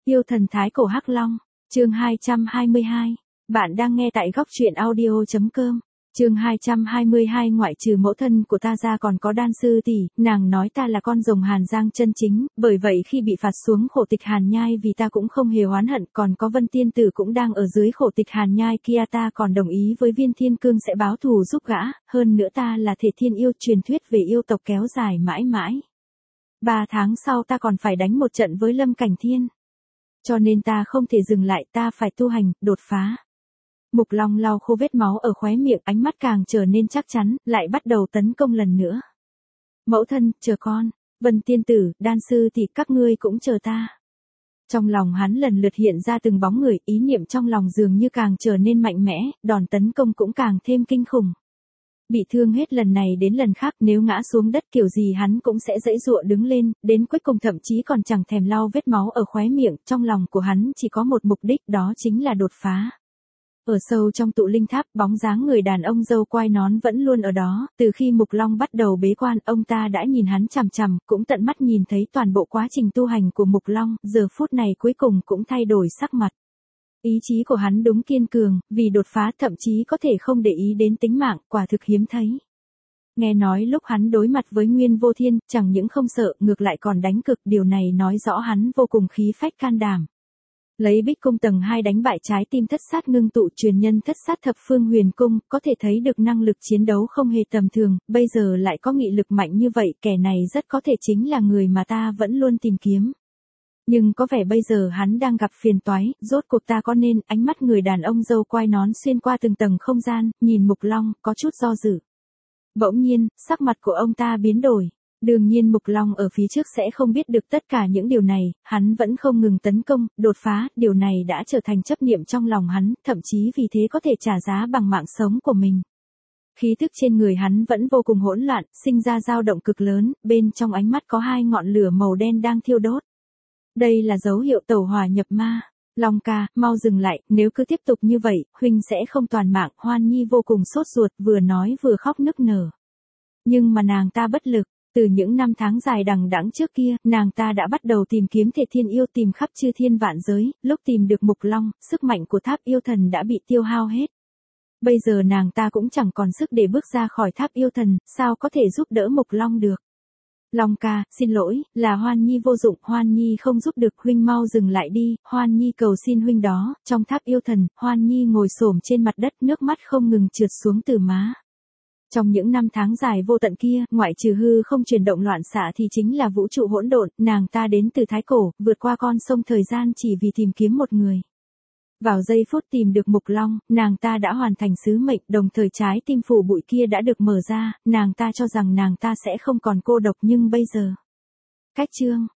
Yêu thần thái cổ Hắc Long, chương 222. Bạn đang nghe tại góc truyện audio.com. Chương 222. Ngoại trừ mẫu thân của ta ra còn có Đan sư tỷ, nàng nói ta là con rồng Hàn Giang chân chính, bởi vậy khi bị phạt xuống khổ tịch Hàn Nhai vì ta cũng không hề oán hận, còn có Vân Tiên tử cũng đang ở dưới khổ tịch Hàn Nhai kia, ta còn đồng ý với Viên Thiên Cương sẽ báo thù giúp gã, hơn nữa ta là thể thiên yêu, truyền thuyết về yêu tộc kéo dài mãi mãi. 3 tháng sau ta còn phải đánh một trận với Lâm Cảnh Thiên. Cho nên ta không thể dừng lại, ta phải tu hành, đột phá. Mục Long lau khô vết máu ở khóe miệng, ánh mắt càng trở nên chắc chắn, lại bắt đầu tấn công lần nữa. Mẫu thân, chờ con, Vân Tiên tử, Đan sư thì các ngươi cũng chờ ta. Trong lòng hắn lần lượt hiện ra từng bóng người, ý niệm trong lòng dường như càng trở nên mạnh mẽ, đòn tấn công cũng càng thêm kinh khủng. Bị thương hết lần này đến lần khác, nếu ngã xuống đất kiểu gì hắn cũng sẽ giãy giụa đứng lên, đến cuối cùng thậm chí còn chẳng thèm lau vết máu ở khóe miệng, trong lòng của hắn chỉ có một mục đích, đó chính là đột phá. Ở sâu trong tụ linh tháp, bóng dáng người đàn ông râu quai nón vẫn luôn ở đó, từ khi Mục Long bắt đầu bế quan, ông ta đã nhìn hắn chằm chằm, cũng tận mắt nhìn thấy toàn bộ quá trình tu hành của Mục Long, giờ phút này cuối cùng cũng thay đổi sắc mặt. Ý chí của hắn đúng kiên cường, vì đột phá thậm chí có thể không để ý đến tính mạng, quả thực hiếm thấy. Nghe nói lúc hắn đối mặt với Nguyên Vô Thiên, chẳng những không sợ, ngược lại còn đánh cực, điều này nói rõ hắn vô cùng khí phách can đảm. Lấy Bích Cung tầng 2 đánh bại trái tim thất sát ngưng tụ truyền nhân thất sát thập phương huyền cung, có thể thấy được năng lực chiến đấu không hề tầm thường, bây giờ lại có nghị lực mạnh như vậy, kẻ này rất có thể chính là người mà ta vẫn luôn tìm kiếm. Nhưng có vẻ bây giờ hắn đang gặp phiền toái, rốt cuộc ta có nên, ánh mắt người đàn ông râu quai nón xuyên qua từng tầng không gian, nhìn Mục Long, có chút do dự. Bỗng nhiên, sắc mặt của ông ta biến đổi. Đương nhiên Mục Long ở phía trước sẽ không biết được tất cả những điều này, hắn vẫn không ngừng tấn công, đột phá, điều này đã trở thành chấp niệm trong lòng hắn, thậm chí vì thế có thể trả giá bằng mạng sống của mình. Khí thức trên người hắn vẫn vô cùng hỗn loạn, sinh ra dao động cực lớn, bên trong ánh mắt có 2 ngọn lửa màu đen đang thiêu đốt. Đây là dấu hiệu tẩu hỏa nhập ma. Long ca, mau dừng lại, nếu cứ tiếp tục như vậy, huynh sẽ không toàn mạng. Hoan Nhi vô cùng sốt ruột, vừa nói vừa khóc nức nở. Nhưng mà nàng ta bất lực. Từ những năm tháng dài đằng đẵng trước kia, nàng ta đã bắt đầu tìm kiếm thể thiên yêu, tìm khắp chư thiên vạn giới, lúc tìm được Mục Long, sức mạnh của tháp yêu thần đã bị tiêu hao hết. Bây giờ nàng ta cũng chẳng còn sức để bước ra khỏi tháp yêu thần, sao có thể giúp đỡ Mục Long được. Long ca, xin lỗi, là Hoan Nhi vô dụng, Hoan Nhi không giúp được, huynh mau dừng lại đi, Hoan Nhi cầu xin huynh đó. Trong tháp yêu thần, Hoan Nhi ngồi xổm trên mặt đất, nước mắt không ngừng trượt xuống từ má. Trong những năm tháng dài vô tận kia, ngoại trừ hư không chuyển động loạn xạ thì chính là vũ trụ hỗn độn, nàng ta đến từ Thái Cổ, vượt qua con sông thời gian chỉ vì tìm kiếm một người. Vào giây phút tìm được Mục Long, nàng ta đã hoàn thành sứ mệnh, đồng thời trái tim phủ bụi kia đã được mở ra, nàng ta cho rằng nàng ta sẽ không còn cô độc, nhưng bây giờ. Cách chương